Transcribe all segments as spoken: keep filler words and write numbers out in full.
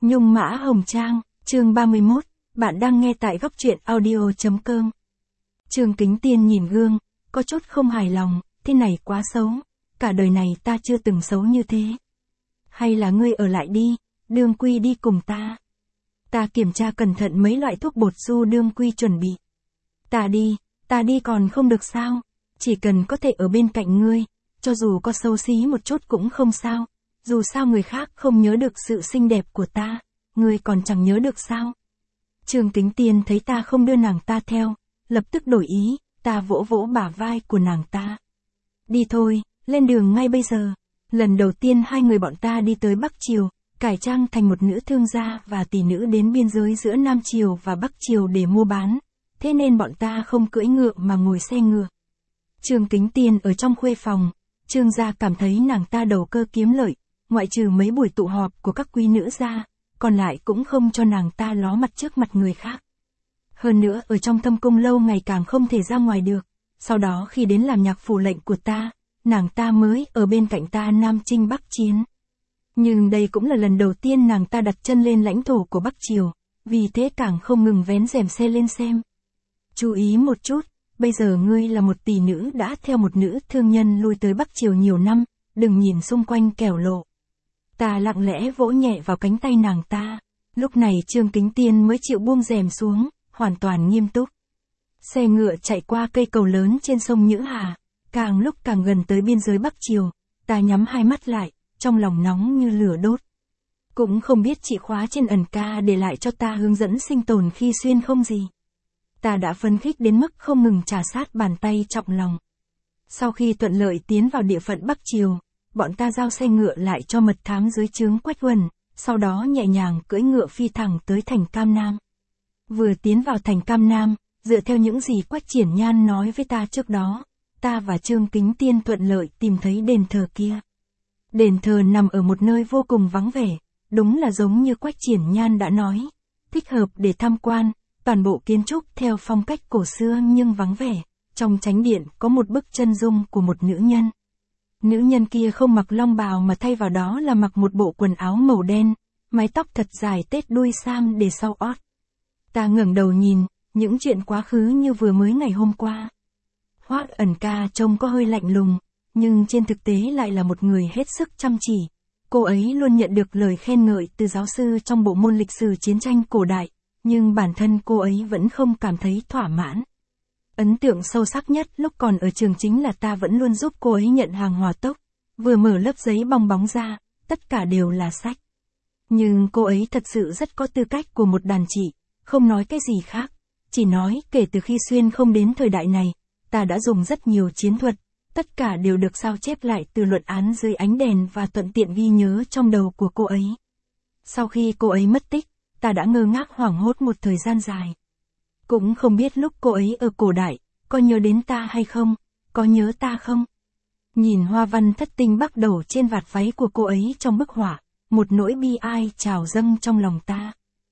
Nhung Mã Hồng Trang, chương ba mươi mốt, bạn đang nghe tại góc truyện audio.com. Trương Kính Tiên nhìn gương, có chút không hài lòng, thế này quá xấu, cả đời này ta chưa từng xấu như thế. Hay là ngươi ở lại đi, Đương Quy đi cùng ta. Ta kiểm tra cẩn thận mấy loại thuốc bột du Đương Quy chuẩn bị. Ta đi, ta đi còn không được sao, chỉ cần có thể ở bên cạnh ngươi, cho dù có xấu xí một chút cũng không sao. Dù sao người khác không nhớ được sự xinh đẹp của ta, ngươi còn chẳng nhớ được sao. Trương Kính Tiên thấy ta không đưa nàng ta theo, lập tức đổi ý, ta vỗ vỗ bả vai của nàng ta. Đi thôi, lên đường ngay bây giờ. Lần đầu tiên hai người bọn ta đi tới Bắc Triều, cải trang thành một nữ thương gia và tỷ nữ đến biên giới giữa Nam Triều và Bắc Triều để mua bán, thế nên bọn ta không cưỡi ngựa mà ngồi xe ngựa. Trương Kính Tiên ở trong khuê phòng, Trương gia cảm thấy nàng ta đầu cơ kiếm lợi. Ngoại trừ mấy buổi tụ họp của các quý nữ ra, còn lại cũng không cho nàng ta ló mặt trước mặt người khác. Hơn nữa ở trong thâm cung lâu ngày càng không thể ra ngoài được, sau đó khi đến làm nhạc phủ lệnh của ta, nàng ta mới ở bên cạnh ta Nam Chinh Bắc Chiến. Nhưng đây cũng là lần đầu tiên nàng ta đặt chân lên lãnh thổ của Bắc Triều, vì thế càng không ngừng vén rèm xe lên xem. Chú ý một chút, bây giờ ngươi là một tỷ nữ đã theo một nữ thương nhân lui tới Bắc Triều nhiều năm, đừng nhìn xung quanh kẻo lộ. Ta lặng lẽ vỗ nhẹ vào cánh tay nàng ta, lúc này Trương Kính Tiên mới chịu buông rèm xuống, hoàn toàn nghiêm túc. Xe ngựa chạy qua cây cầu lớn trên sông Nhữ Hà, càng lúc càng gần tới biên giới Bắc Triều, ta nhắm hai mắt lại, trong lòng nóng như lửa đốt. Cũng không biết chìa khóa trên ẩn ca để lại cho ta hướng dẫn sinh tồn khi xuyên không gì. Ta đã phấn khích đến mức không ngừng trà sát bàn tay trọng lòng. Sau khi thuận lợi tiến vào địa phận Bắc Triều, bọn ta giao xe ngựa lại cho mật thám dưới trướng Quách Huân, sau đó nhẹ nhàng cưỡi ngựa phi thẳng tới thành Cam Nam. Vừa tiến vào thành Cam Nam, dựa theo những gì Quách Triển Nhan nói với ta trước đó, ta và Trương Kính Tiên thuận lợi tìm thấy đền thờ kia. Đền thờ nằm ở một nơi vô cùng vắng vẻ, đúng là giống như Quách Triển Nhan đã nói, thích hợp để tham quan, toàn bộ kiến trúc theo phong cách cổ xưa nhưng vắng vẻ, trong chánh điện có một bức chân dung của một nữ nhân. Nữ nhân kia không mặc long bào mà thay vào đó là mặc một bộ quần áo màu đen, mái tóc thật dài tết đuôi sam để sau ót. Ta ngẩng đầu nhìn, những chuyện quá khứ như vừa mới ngày hôm qua. Hoắc Ẩn Ca trông có hơi lạnh lùng, nhưng trên thực tế lại là một người hết sức chăm chỉ. Cô ấy luôn nhận được lời khen ngợi từ giáo sư trong bộ môn lịch sử chiến tranh cổ đại, nhưng bản thân cô ấy vẫn không cảm thấy thỏa mãn. Ấn tượng sâu sắc nhất lúc còn ở trường chính là ta vẫn luôn giúp cô ấy nhận hàng hỏa tốc, vừa mở lớp giấy bong bóng ra, tất cả đều là sách. Nhưng cô ấy thật sự rất có tư cách của một đàn chị, không nói cái gì khác, chỉ nói kể từ khi xuyên không đến thời đại này, ta đã dùng rất nhiều chiến thuật, tất cả đều được sao chép lại từ luận án dưới ánh đèn và thuận tiện ghi nhớ trong đầu của cô ấy. Sau khi cô ấy mất tích, ta đã ngơ ngác hoảng hốt một thời gian dài. Cũng không biết lúc cô ấy ở cổ đại, có nhớ đến ta hay không, có nhớ ta không? Nhìn hoa văn thất tinh bắt đầu trên vạt váy của cô ấy trong bức họa, một nỗi bi ai trào dâng trong lòng ta.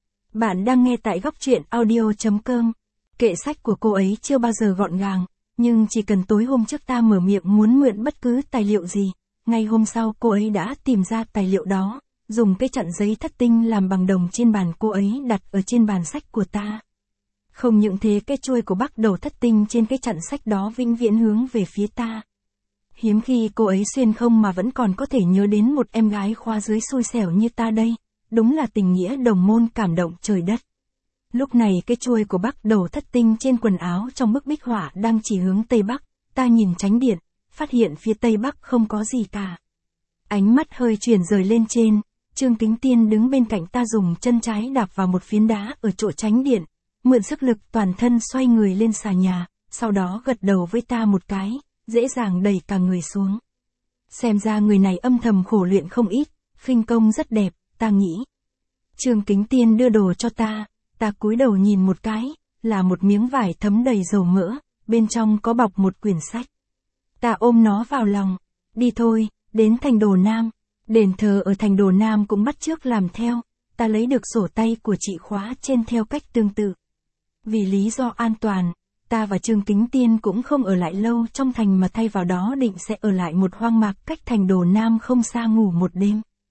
Bạn đang nghe tại góc truyện audio.com. Kệ sách của cô ấy chưa bao giờ gọn gàng, nhưng chỉ cần tối hôm trước ta mở miệng muốn mượn bất cứ tài liệu gì, ngay hôm sau cô ấy đã tìm ra tài liệu đó, dùng cái chặn giấy thất tinh làm bằng đồng trên bàn cô ấy đặt ở trên bàn sách của ta. Không những thế, cái chuôi của bắt đầu thất tinh trên cái chặn sách đó vĩnh viễn hướng về phía ta. Hiếm khi cô ấy xuyên không mà vẫn còn có thể nhớ đến một em gái khóa dưới xui xẻo như ta đây, đúng là tình nghĩa đồng môn cảm động trời đất. Lúc này cái chuôi của bắt đầu thất tinh trên quần áo trong bức bích họa đang chỉ hướng Tây Bắc, ta nhìn chánh điện, phát hiện phía Tây Bắc không có gì cả. Ánh mắt hơi chuyển rời lên trên, Trương Kính Tiên đứng bên cạnh ta dùng chân trái đạp vào một phiến đá ở chỗ chánh điện, mượn sức lực toàn thân xoay người lên xà nhà, sau đó gật đầu với ta một cái, dễ dàng đẩy cả người xuống. Xem ra người này âm thầm khổ luyện không ít, khinh công rất đẹp, ta nghĩ. Trương Kính Tiên đưa đồ cho ta, ta cúi đầu nhìn một cái, là một miếng vải thấm đầy dầu mỡ, bên trong có bọc một quyển sách. Ta ôm nó vào lòng, đi thôi, đến thành Đồ Nam. Đền thờ ở thành Đồ Nam cũng bắt chước làm theo, ta lấy được sổ tay của chị khóa trên theo cách tương tự. Vì lý do an toàn, ta và Trương Kính Tiên cũng không ở lại lâu trong thành mà thay vào đó định sẽ ở lại một hoang mạc cách thành Đồ Nam không xa ngủ một đêm.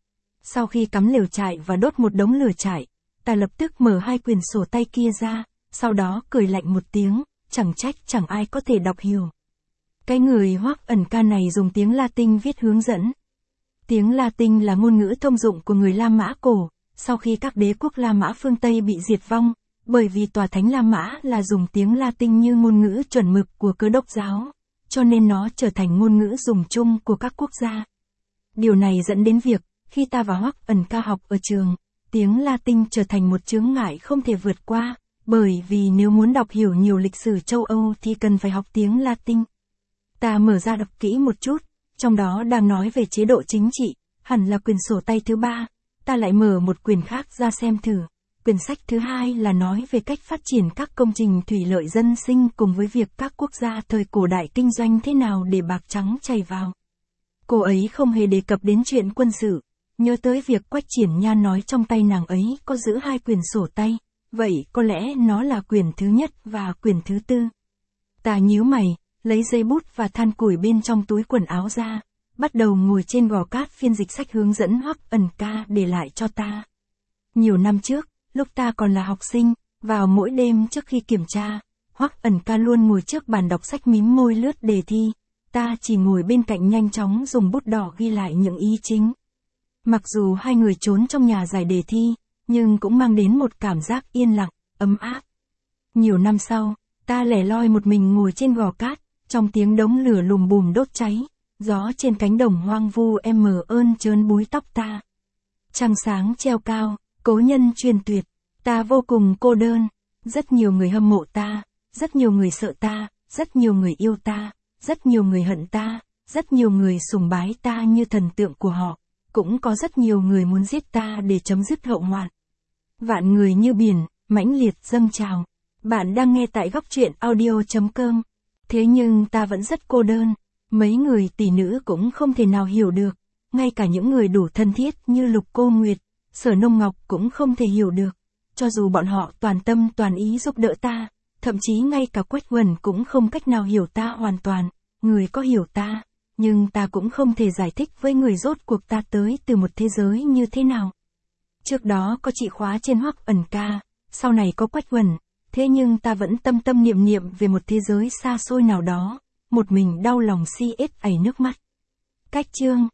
Sau khi cắm lều trại và đốt một đống lửa trại, ta lập tức mở hai quyển sổ tay kia ra, sau đó cười lạnh một tiếng, chẳng trách chẳng ai có thể đọc hiểu. Cái người Hoắc Ẩn Ca này dùng tiếng Latin viết hướng dẫn. Tiếng Latin là ngôn ngữ thông dụng của người La Mã cổ, sau khi các đế quốc La Mã phương Tây bị diệt vong, bởi vì tòa thánh La Mã là dùng tiếng Latin như ngôn ngữ chuẩn mực của Cơ đốc giáo, cho nên nó trở thành ngôn ngữ dùng chung của các quốc gia. Điều này dẫn đến việc, khi ta và Hoắc Ẩn Ca học ở trường, tiếng Latin trở thành một chướng ngại không thể vượt qua, bởi vì nếu muốn đọc hiểu nhiều lịch sử châu Âu thì cần phải học tiếng Latin. Ta mở ra đọc kỹ một chút, trong đó đang nói về chế độ chính trị, hẳn là quyển sổ tay thứ ba, ta lại mở một quyển khác ra xem thử. Quyển sách thứ hai là nói về cách phát triển các công trình thủy lợi dân sinh cùng với việc các quốc gia thời cổ đại kinh doanh thế nào để bạc trắng chảy vào. Cô ấy không hề đề cập đến chuyện quân sự, nhớ tới việc Quách Triển Nhan nói trong tay nàng ấy có giữ hai quyển sổ tay, vậy có lẽ nó là quyển thứ nhất và quyển thứ tư. Ta nhíu mày, lấy giấy bút và than củi bên trong túi quần áo ra, bắt đầu ngồi trên gò cát phiên dịch sách hướng dẫn Hoắc Ẩn Ca để lại cho ta. Nhiều năm trước, lúc ta còn là học sinh, vào mỗi đêm trước khi kiểm tra, Hoắc Ẩn Ca luôn ngồi trước bàn đọc sách mím môi lướt đề thi, ta chỉ ngồi bên cạnh nhanh chóng dùng bút đỏ ghi lại những ý chính. Mặc dù hai người trốn trong nhà giải đề thi, nhưng cũng mang đến một cảm giác yên lặng, ấm áp. Nhiều năm sau, ta lẻ loi một mình ngồi trên gò cát, trong tiếng đống lửa lùm bùm đốt cháy, gió trên cánh đồng hoang vu em mờ ơn trớn búi tóc ta. Trăng sáng treo cao, cố nhân truyền tuyệt, ta vô cùng cô đơn, rất nhiều người hâm mộ ta, rất nhiều người sợ ta, rất nhiều người yêu ta, rất nhiều người hận ta, rất nhiều người sùng bái ta như thần tượng của họ, cũng có rất nhiều người muốn giết ta để chấm dứt hậu hoạn. Vạn người như biển, mãnh liệt dâng trào. Bạn đang nghe tại góc truyện audio chấm com. Thế nhưng ta vẫn rất cô đơn, mấy người tỷ nữ cũng không thể nào hiểu được, ngay cả những người đủ thân thiết như Lục Cô Nguyệt, Sở Nông Ngọc cũng không thể hiểu được, cho dù bọn họ toàn tâm toàn ý giúp đỡ ta, thậm chí ngay cả Quách Huẩn cũng không cách nào hiểu ta hoàn toàn, người có hiểu ta, nhưng ta cũng không thể giải thích với người rốt cuộc ta tới từ một thế giới như thế nào. Trước đó có chìa khóa trên Hoắc Ẩn Ca, sau này có Quách Huẩn, thế nhưng ta vẫn tâm tâm niệm niệm về một thế giới xa xôi nào đó, một mình đau lòng si ết ảy nước mắt. Cách chương